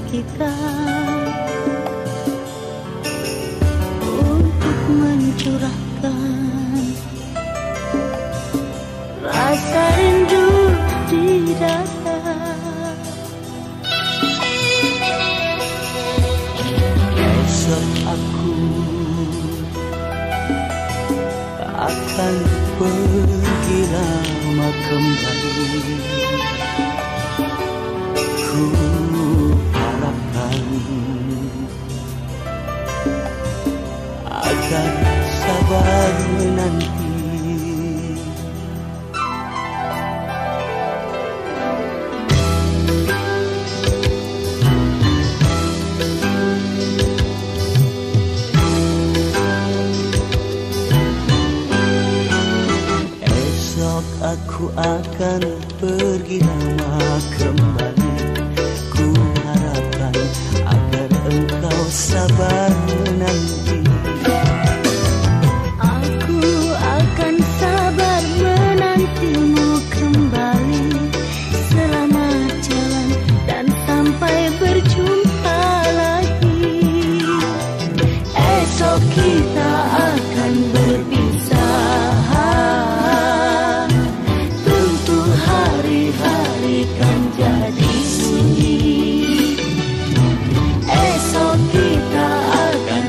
kita untuk mencurahkan rasa rindu di dada. Esok aku akan pergi lama kembali. Ku harapkan agar sabar menanti. Aku akan pergi lama kembali. Ku harapkan agar engkau sabar menanti. Aku akan sabar menantimu kembali selama jalan dan sampai berjumpa lagi. Esok kita akan berpisah. Hari-hari kan jadi sunyi. Esok kita akan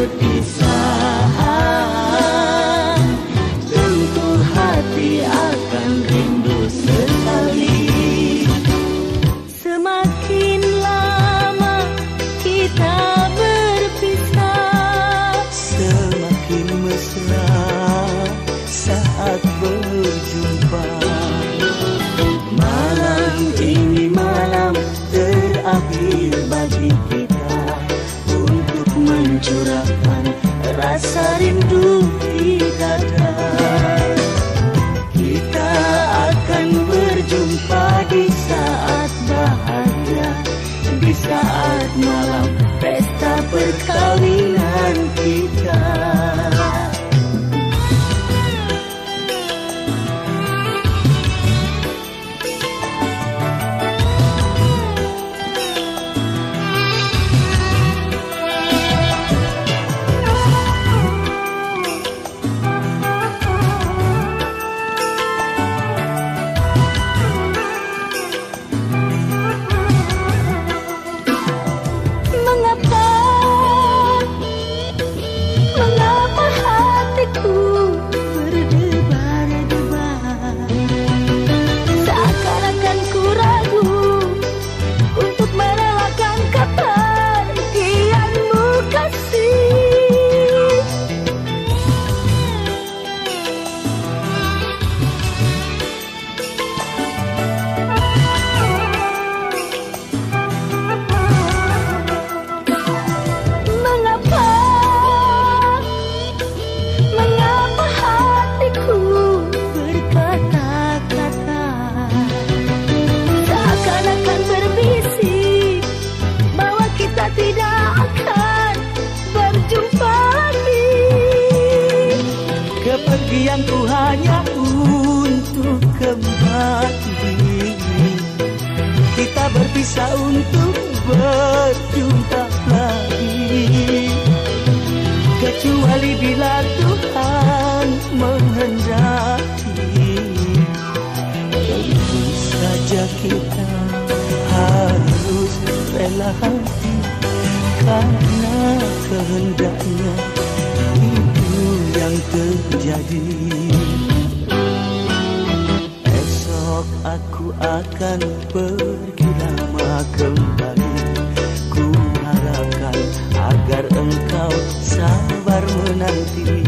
berpisah. Tentu hati akan rindu sekali. Semakin lama kita berpisah, semakin mesra saat berjumpa. Malam ini malam terakhir bagi kita untuk mencurahkan rasa rindu di dada. Kita akan berjumpa di saat bahagia, di saat malam pesta perkawinan kita. Mengapa hatiku berdebar-debar, seakan-akan ku ragu untuk merelakan kepergianmu kasih. Mengapa hatiku berkata-kata, seakan-akan berbisik bahwa kita tidak akan berjumpa lagi. Kepergianku hanya untuk kembali. Kita berpisah untuk berjumpa lagi. Kecuali bila Tuhan menghendaki, tentu saja kita harus rela hati karena kehendaknya itu yang terjadi. Esok aku akan pergi lama kembali. Ku harapkan agar engkau sabar menanti.